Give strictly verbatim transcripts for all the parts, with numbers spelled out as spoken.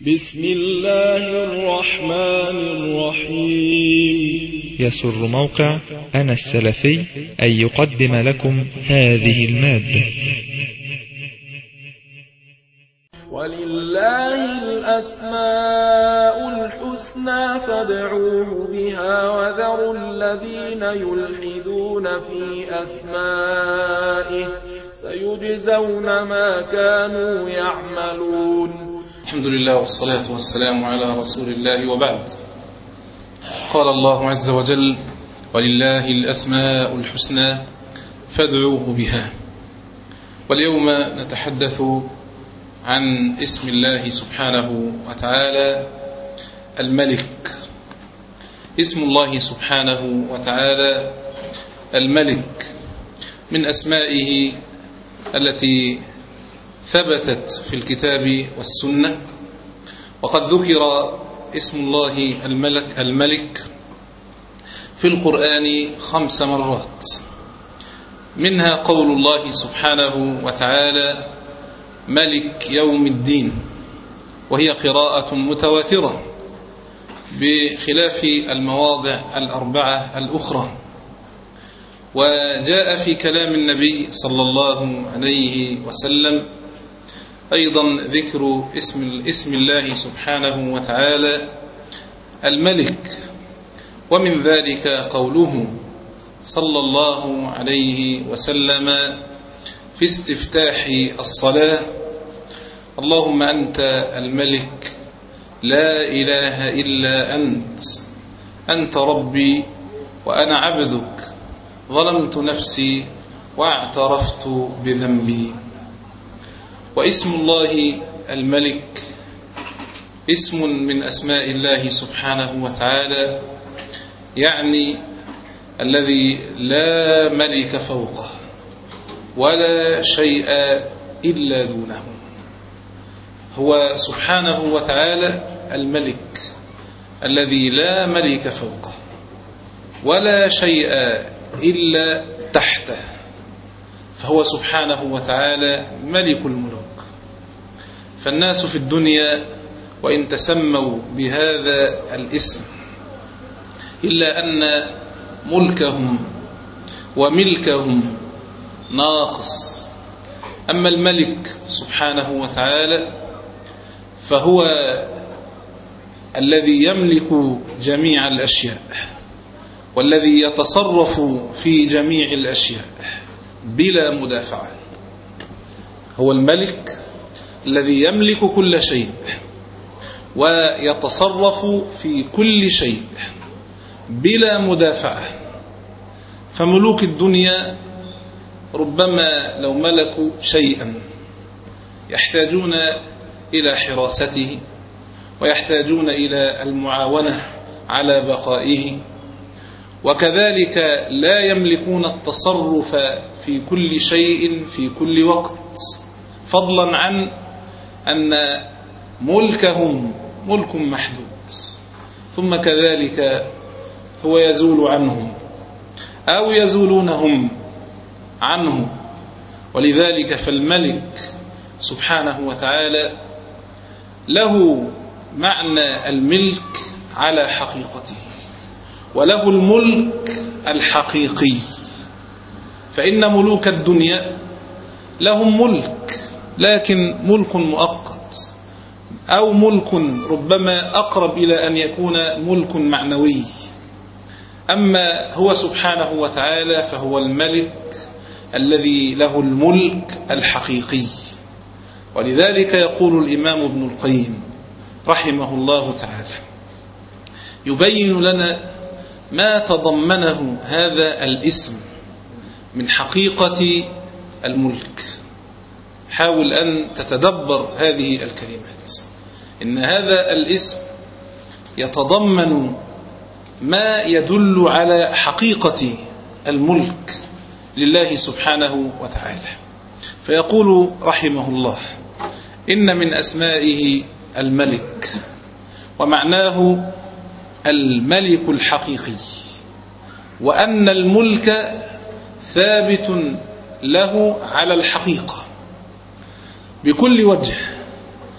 بسم الله الرحمن الرحيم. يسر موقع أنا السلفي أن يقدم لكم هذه المادة. ولله الأسماء الحسنى فادعوه بها وذروا الذين يلحدون في أسمائه سيجزون ما كانوا يعملون. الحمد لله والصلاة والسلام على رسول الله، وبعد. قال الله عز وجل: ولله الأسماء الحسنى فادعوه بها. واليوم نتحدث عن اسم الله سبحانه وتعالى الملك. اسم الله سبحانه وتعالى الملك من أسمائه التي ثبتت في الكتاب والسنة، وقد ذكر اسم الله الملك الملك في القرآن خمس مرات، منها قول الله سبحانه وتعالى ملك يوم الدين، وهي قراءة متواترة بخلاف المواضع الأربعة الأخرى. وجاء في كلام النبي صلى الله عليه وسلم أيضا ذكر اسم, اسم الله سبحانه وتعالى الملك، ومن ذلك قوله صلى الله عليه وسلم في استفتاح الصلاة: اللهم أنت الملك لا إله إلا أنت، أنت ربي وأنا عبدك، ظلمت نفسي واعترفت بذنبي. واسم الله الملك اسم من أسماء الله سبحانه وتعالى، يعني الذي لا ملك فوقه ولا شيء إلا دونه. هو سبحانه وتعالى الملك الذي لا ملك فوقه ولا شيء إلا تحته، فهو سبحانه وتعالى ملك الملوك. فالناس في الدنيا وإن تسموا بهذا الاسم إلا أن ملكهم وملكهم ناقص. أما الملك سبحانه وتعالى فهو الذي يملك جميع الأشياء، والذي يتصرف في جميع الأشياء بلا مدافعة. هو الملك الذي يملك كل شيء ويتصرف في كل شيء بلا مدافعة. فملوك الدنيا ربما لو ملكوا شيئا يحتاجون إلى حراسته ويحتاجون إلى المعاونة على بقائه، وكذلك لا يملكون التصرف في كل شيء في كل وقت، فضلا عن أن ملكهم ملك محدود، ثم كذلك هو يزول عنهم أو يزولونهم عنه. ولذلك فالملك سبحانه وتعالى له معنى الملك على حقيقته، وله الملك الحقيقي. فإن ملوك الدنيا لهم ملك، لكن ملك مؤقت، أو ملك ربما أقرب إلى أن يكون ملك معنوي. أما هو سبحانه وتعالى فهو الملك الذي له الملك الحقيقي. ولذلك يقول الإمام ابن القيم رحمه الله تعالى يبين لنا ما تضمنه هذا الاسم من حقيقة الملك. حاول أن تتدبر هذه الكلمات. إن هذا الاسم يتضمن ما يدل على حقيقة الملك لله سبحانه وتعالى. فيقول رحمه الله: إن من أسمائه الملك، ومعناه الملك الحقيقي، وأن الملك ثابت له على الحقيقة بكل وجه،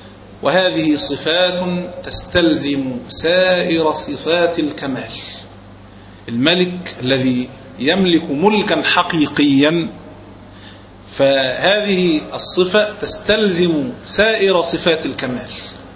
وهذه صفات تستلزم سائر صفات الكمال. الملك الذي يملك ملكا حقيقيا فهذه الصفة تستلزم سائر صفات الكمال،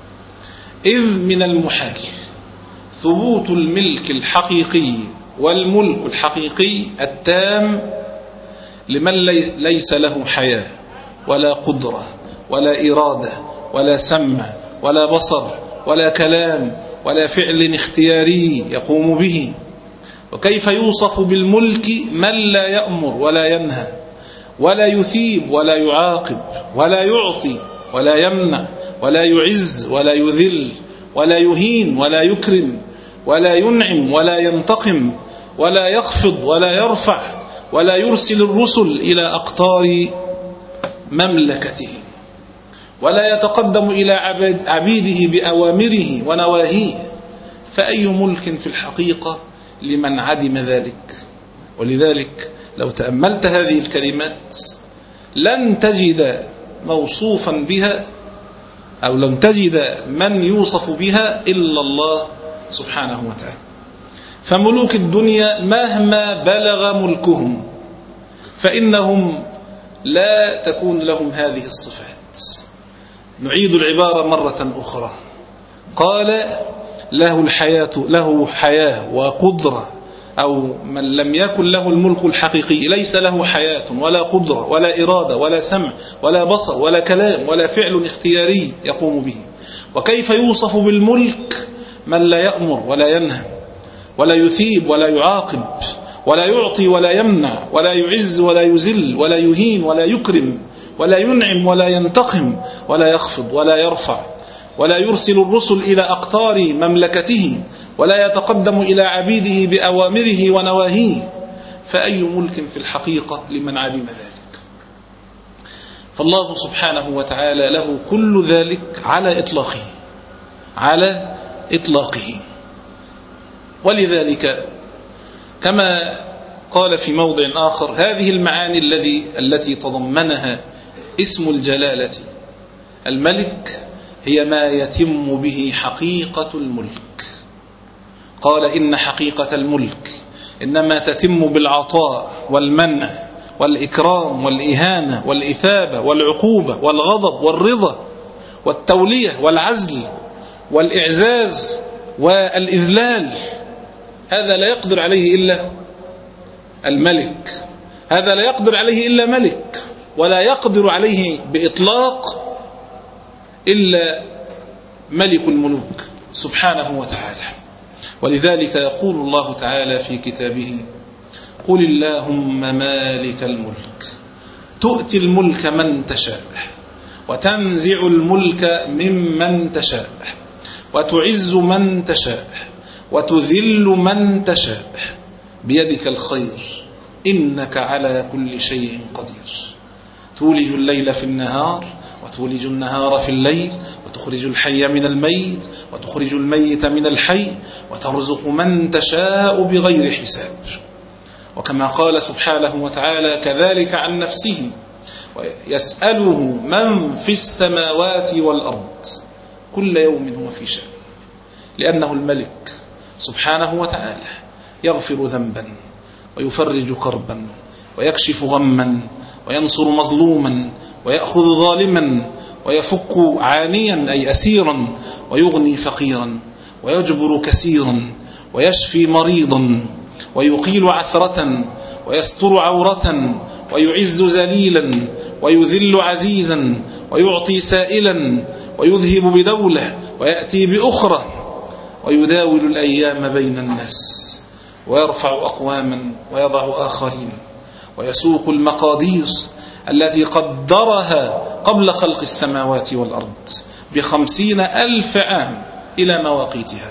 إذ من المحال ثبوت الملك الحقيقي والملك الحقيقي التام لمن ليس له حياة ولا قدرة ولا إرادة ولا سمع ولا بصر ولا كلام ولا فعل اختياري يقوم به. وكيف يوصف بالملك من لا يأمر ولا ينهى ولا يثيب ولا يعاقب ولا يعطي ولا يمنع ولا يعز ولا يذل ولا يهين ولا يكرم ولا ينعم ولا ينتقم ولا يخفض ولا يرفع ولا يرسل الرسل إلى أقطار مملكته ولا يتقدم إلى عبيده بأوامره ونواهيه؟ فأي ملك في الحقيقة لمن عدم ذلك؟ ولذلك لو تأملت هذه الكلمات لن تجد موصوفا بها أو لم تجد من يوصف بها إلا الله سبحانه وتعالى. فملوك الدنيا مهما بلغ ملكهم فإنهم لا تكون لهم هذه الصفات. نعيد العبارة مرة أخرى. قال له الحياة له حياة وقدرة، أو من لم يكن له الملك الحقيقي ليس له حياة ولا قدرة ولا إرادة ولا سمع ولا بصر ولا كلام ولا فعل اختياري يقوم به. وكيف يوصف بالملك من لا يأمر ولا ينهى ولا يثيب ولا يعاقب ولا يعطي ولا يمنع ولا يعز ولا يذل ولا يهين ولا يكرم ولا ينعم ولا ينتقم ولا يخفض ولا يرفع ولا يرسل الرسل إلى أقطار مملكته ولا يتقدم إلى عبيده بأوامره ونواهيه؟ فأي ملك في الحقيقة لمن عدم ذلك؟ فالله سبحانه وتعالى له كل ذلك على إطلاقه على إطلاقه. ولذلك كما قال في موضع آخر: هذه المعاني الذي التي تضمنها اسم الجلالة الملك هي ما يتم به حقيقة الملك. قال: إن حقيقة الملك إنما تتم بالعطاء والمنع والإكرام والإهانة والإثابة والعقوبة والغضب والرضا والتولية والعزل والإعزاز والإذلال. هذا لا يقدر عليه إلا الملك، هذا لا يقدر عليه إلا ملك، ولا يقدر عليه بإطلاق إلا ملك الملوك سبحانه وتعالى. ولذلك يقول الله تعالى في كتابه: قل اللهم مالك الملك تؤتي الملك من تشاء وتنزع الملك ممن تشاء وتعز من تشاء وتذل من تشاء بيدك الخير إنك على كل شيء قدير. تولج الليل في النهار وتولج النهار في الليل وتخرج الحي من الميت وتخرج الميت من الحي وترزق من تشاء بغير حساب. وكما قال سبحانه وتعالى كذلك عن نفسه: ويسأله من في السماوات والأرض كل يوم هو في شأن. لأنه الملك سبحانه وتعالى يغفر ذنبا ويفرج كربا ويكشف غما وينصر مظلوما ويأخذ ظالما ويفك عانيا أي أسيرا ويغني فقيرا ويجبر كثيرا ويشفي مريضا ويقيل عثرة ويستر عورة ويعز ذليلا ويذل عزيزا ويعطي سائلا ويذهب بدولة ويأتي بأخرى ويداول الأيام بين الناس ويرفع أقواما ويضع آخرين ويسوق المقادير التي قدرها قبل خلق السماوات والأرض بخمسين ألف عام إلى مواقيتها،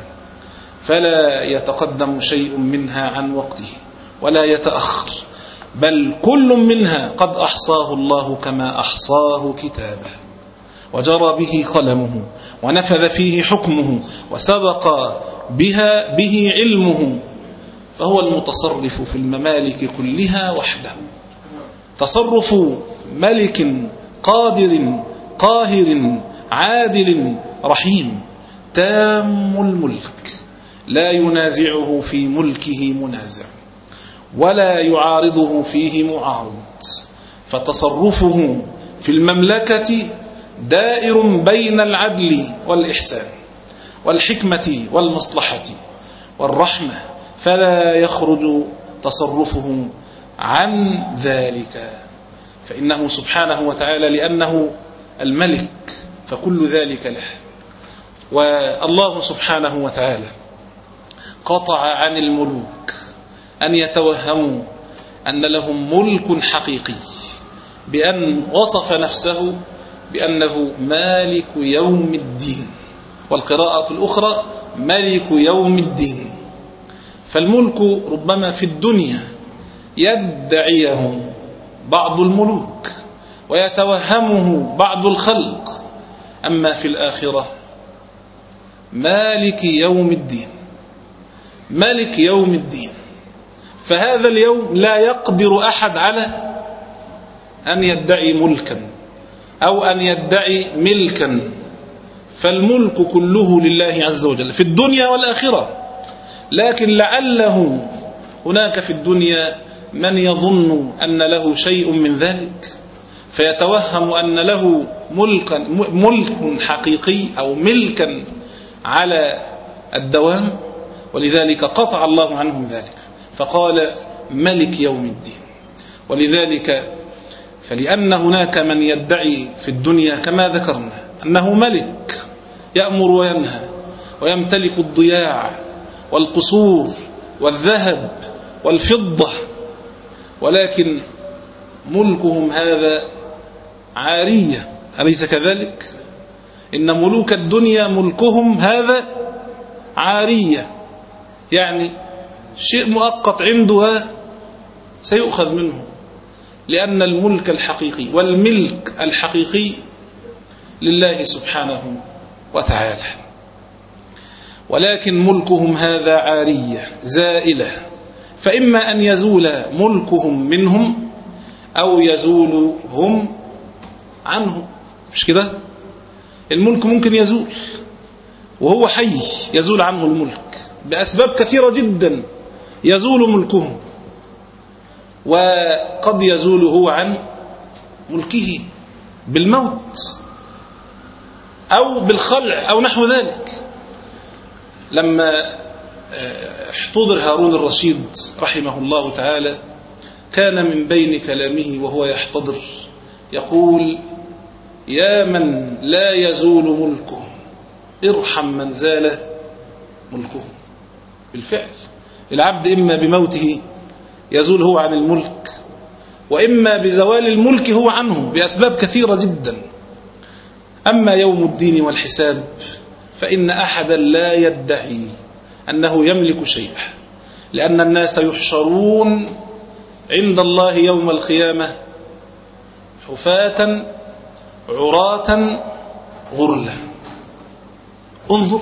فلا يتقدم شيء منها عن وقته ولا يتأخر، بل كل منها قد أحصاه الله كما أحصاه كتابه وجرى به قلمه ونفذ فيه حكمه وسبق بها به علمه. فهو المتصرف في الممالك كلها وحده، تصرف ملك قادر قاهر عادل رحيم تام الملك لا ينازعه في ملكه منازع ولا يعارضه فيه معارض، فتصرفه في المملكة دائر بين العدل والإحسان والحكمة والمصلحة والرحمة، فلا يخرج تصرفه عن ذلك، فإنه سبحانه وتعالى لأنه الملك فكل ذلك له. والله سبحانه وتعالى قطع عن الملوك أن يتوهموا أن لهم ملك حقيقي، بأن وصف نفسه بأنه مالك يوم الدين، والقراءة الأخرى ملك يوم الدين. فالملك ربما في الدنيا يدعيه بعض الملوك ويتوهمه بعض الخلق، أما في الآخرة مالك يوم الدين، مالك يوم الدين. فهذا اليوم لا يقدر أحد على أن يدعي ملكا أو أن يدعي ملكا، فالملك كله لله عز وجل في الدنيا والآخرة. لكن لعله هناك في الدنيا من يظن أن له شيء من ذلك فيتوهم أن له ملكا ملك حقيقي أو ملكا على الدوام، ولذلك قطع الله عنهم ذلك فقال ملك يوم الدين. ولذلك فلأن هناك من يدعي في الدنيا كما ذكرنا أنه ملك يأمر وينهى ويمتلك الضياع والقصور والذهب والفضة، ولكن ملكهم هذا عارية، أليس كذلك؟ إن ملوك الدنيا ملكهم هذا عارية، يعني شيء مؤقت عنده سيؤخذ منه، لأن الملك الحقيقي والملك الحقيقي لله سبحانه وتعالى. ولكن ملكهم هذا عارية زائلة، فإما أن يزول ملكهم منهم أو يزول هم عنه. مش كده؟ الملك ممكن يزول وهو حي، يزول عنه الملك بأسباب كثيرة جدا، يزول ملكه، وقد يزول هو عن ملكه بالموت أو بالخلع أو نحو ذلك. لما احتضر هارون الرشيد رحمه الله تعالى كان من بين كلامه وهو يحتضر يقول: يا من لا يزول ملكه ارحم من زال ملكه. بالفعل العبد إما بموته يزول هو عن الملك، وإما بزوال الملك هو عنه بأسباب كثيرة جدا. أما يوم الدين والحساب فإن أحدا لا يدعي أنه يملك شيئا، لأن الناس يحشرون عند الله يوم القيامة حفاة عراة غرلا. انظر،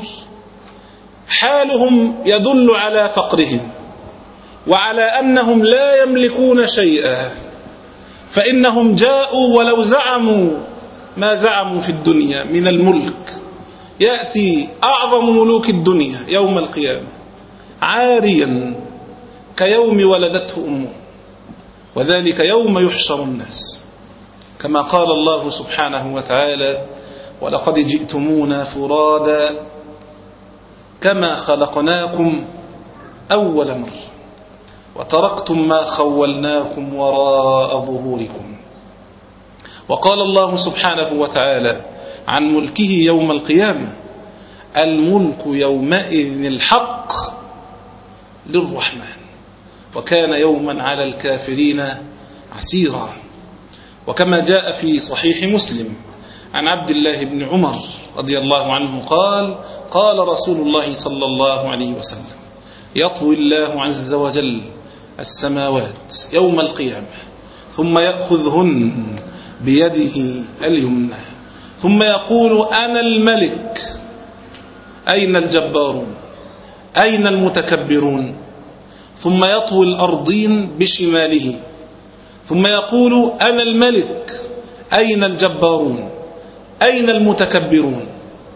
حالهم يدل على فقرهم وعلى أنهم لا يملكون شيئا، فإنهم جاءوا ولو زعموا ما زعموا في الدنيا من الملك، يأتي أعظم ملوك الدنيا يوم القيامة عاريا كيوم ولدته أمه، وذلك يوم يحشر الناس، كما قال الله سبحانه وتعالى: ولقد جئتمونا فرادا كما خلقناكم أول مرة وتركتم ما خولناكم وراء ظهوركم. وقال الله سبحانه وتعالى عن ملكه يوم القيامة: الملك يومئذ الحق للرحمن وكان يوما على الكافرين عسيرا. وكما جاء في صحيح مسلم عن عبد الله بن عمر رضي الله عنه قال: قال رسول الله صلى الله عليه وسلم: يطوي الله عز وجل السماوات يوم القيامة ثم يأخذهن بيده اليمنى ثم يقول: أنا الملك، أين الجبارون، أين المتكبرون؟ ثم يطوي الأرضين بشماله ثم يقول: أنا الملك، أين الجبارون، أين المتكبرون؟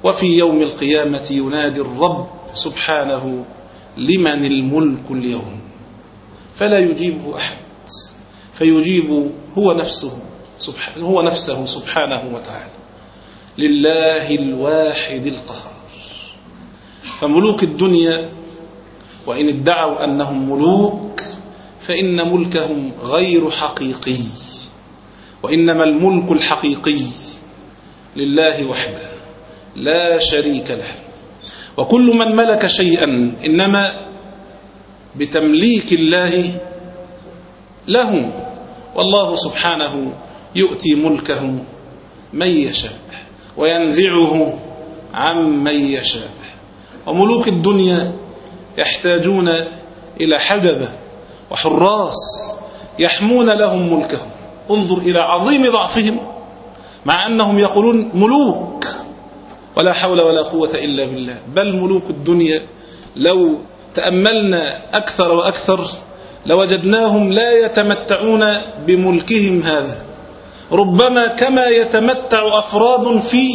وفي يوم القيامة ينادي الرب سبحانه لمن الملك اليوم، فلا يجيبه أحد، فيجيب هو نفسه سبحانه, هو نفسه سبحانه وتعالى: لله الواحد القهار. فملوك الدنيا وإن ادعوا أنهم ملوك فإن ملكهم غير حقيقي، وإنما الملك الحقيقي لله وحده لا شريك له. وكل من ملك شيئا إنما بتمليك الله له، والله سبحانه يؤتي ملكه من يشاء وينزعه عمن يشاء. وملوك الدنيا يحتاجون إلى حجبة وحراس يحمون لهم ملكهم. انظر إلى عظيم ضعفهم مع أنهم يقولون ملوك، ولا حول ولا قوة إلا بالله. بل ملوك الدنيا لو تأملنا أكثر وأكثر لوجدناهم لا يتمتعون بملكهم هذا، ربما كما يتمتع أفراد في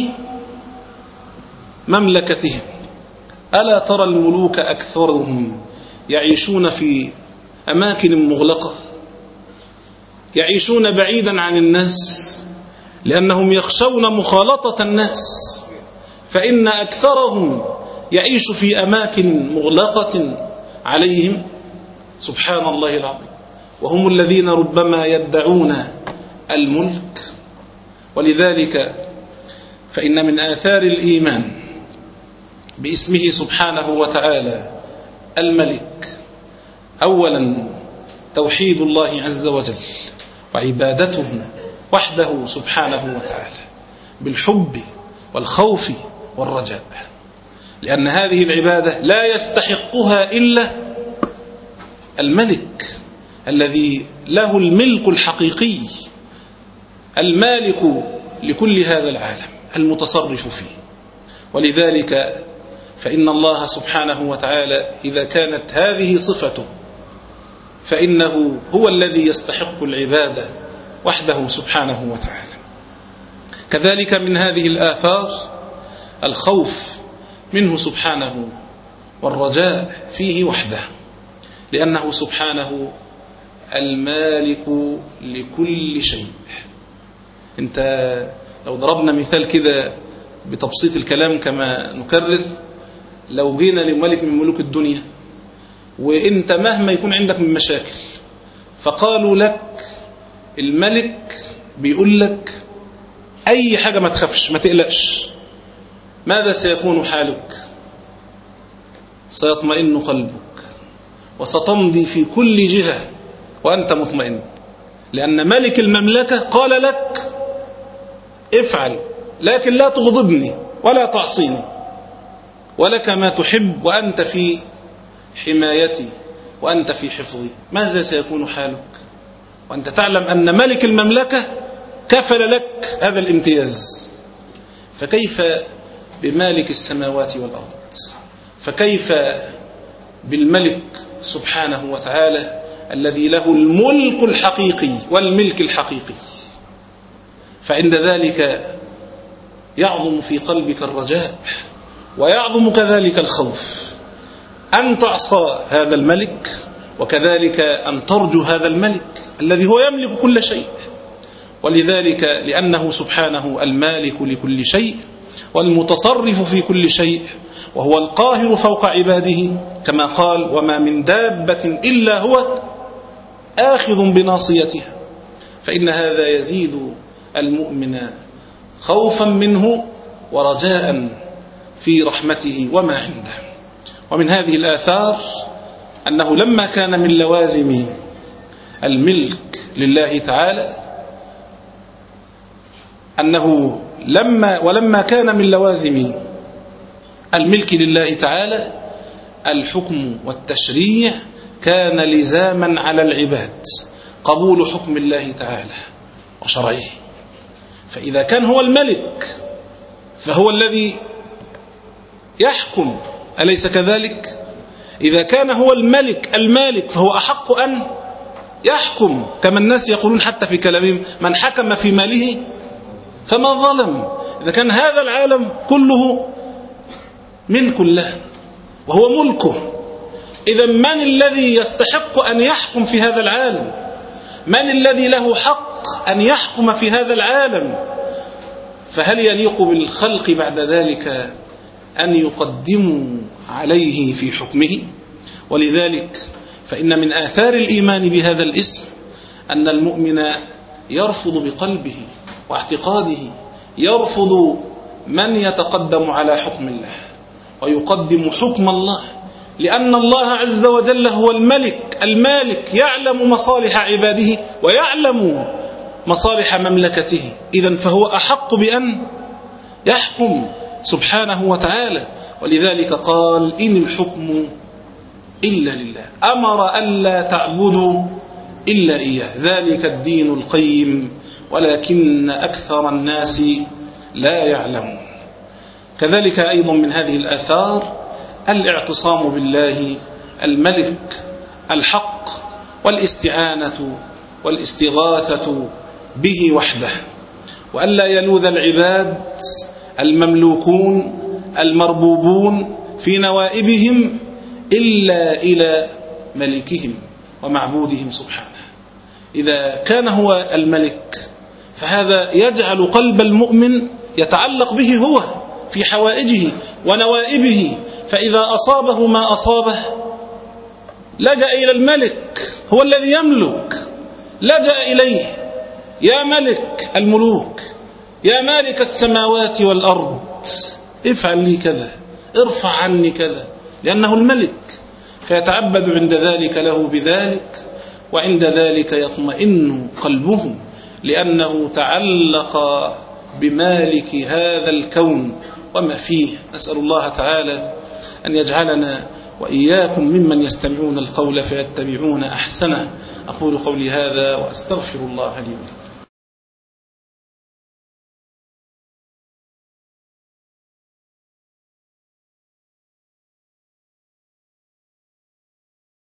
مملكتهم. ألا ترى الملوك أكثرهم يعيشون في أماكن مغلقة، يعيشون بعيدا عن الناس لأنهم يخشون مخالطة الناس، فإن أكثرهم يعيش في أماكن مغلقة عليهم. سبحان الله العظيم. وهم الذين ربما يدعون الملك. ولذلك فإن من آثار الإيمان باسمه سبحانه وتعالى الملك أولا توحيد الله عز وجل وعبادته وحده سبحانه وتعالى بالحب والخوف والرجاء، لأن هذه العبادة لا يستحقها إلا الملك الذي له الملك الحقيقي، المالك لكل هذا العالم المتصرف فيه. ولذلك فإن الله سبحانه وتعالى إذا كانت هذه صفته فإنه هو الذي يستحق العبادة وحده سبحانه وتعالى. كذلك من هذه الآثار الخوف منه سبحانه والرجاء فيه وحده، لأنه سبحانه المالك لكل شيء. انت لو ضربنا مثال كده بتبسيط الكلام كما نكرر، لو جينا لملك من ملوك الدنيا وانت مهما يكون عندك من مشاكل فقالوا لك الملك بيقول لك أي حاجة ما تخافش ما تقلقش، ماذا سيكون حالك؟ سيطمئن قلبك وستمضي في كل جهة وأنت مطمئن، لأن ملك المملكة قال لك افعل لكن لا تغضبني ولا تعصيني، ولك ما تحب وأنت في حمايتي وأنت في حفظي. ماذا سيكون حالك وأنت تعلم أن ملك المملكة كفل لك هذا الامتياز؟ فكيف بمالك السماوات والأرض؟ فكيف بالملك سبحانه وتعالى الذي له الملك الحقيقي والملك الحقيقي؟ فعند ذلك يعظم في قلبك الرجاء ويعظم كذلك الخوف أن تعصى هذا الملك، وكذلك أن ترجو هذا الملك الذي هو يملك كل شيء. ولذلك لأنه سبحانه المالك لكل شيء والمتصرف في كل شيء وهو القاهر فوق عباده، كما قال وما من دابة إلا هو آخذ بناصيتها، فإن هذا يزيد المؤمن خوفا منه ورجاء في رحمته وما عنده. ومن هذه الآثار أنه لما كان من لوازم الملك لله تعالى أنه لما ولما كان من لوازم الملك لله تعالى الحكم والتشريع كان لزاما على العباد قبول حكم الله تعالى وشرعه. فإذا كان هو الملك فهو الذي يحكم، أليس كذلك؟ إذا كان هو الملك المالك فهو أحق أن يحكم، كما الناس يقولون حتى في كلامهم من حكم في ماله فما ظلم. إذا كان هذا العالم كله ملك له وهو ملكه. إذا من الذي يستحق أن يحكم في هذا العالم؟ من الذي له حق أن يحكم في هذا العالم؟ فهل يليق بالخلق بعد ذلك أن يقدموا عليه في حكمه؟ ولذلك فإن من آثار الإيمان بهذا الاسم أن المؤمن يرفض بقلبه واعتقاده، يرفض من يتقدم على حكم الله ويقدم حكم الله، لأن الله عز وجل هو الملك المالك، يعلم مصالح عباده ويعلم مصالح مملكته. إذن فهو أحق بأن يحكم سبحانه وتعالى. ولذلك قال إن الحكم إلا لله، أمر ألا تعبدوا إلا إياه، ذلك الدين القيم ولكن أكثر الناس لا يعلمون. كذلك أيضا من هذه الآثار الاعتصام بالله الملك الحق والاستعانة والاستغاثة به وحده، وألا يلوذ العباد المملوكون المربوبون في نوائبهم إلا إلى ملكهم ومعبودهم سبحانه. إذا كان هو الملك فهذا يجعل قلب المؤمن يتعلق به هو في حوائجه ونوائبه، فإذا أصابه ما أصابه لجأ إلى الملك، هو الذي يملك، لجأ إليه: يا ملك الملوك، يا مالك السماوات والأرض، افعل لي كذا، ارفع عني كذا، لأنه الملك. فيتعبد عند ذلك له بذلك، وعند ذلك يطمئن قلبه لأنه تعلق بمالك هذا الكون وما فيه. نسأل الله تعالى أن يجعلنا وإياكم ممن يستمعون القول فيتبعون أحسنه. أقول قولي هذا وأستغفر الله لي ولكم.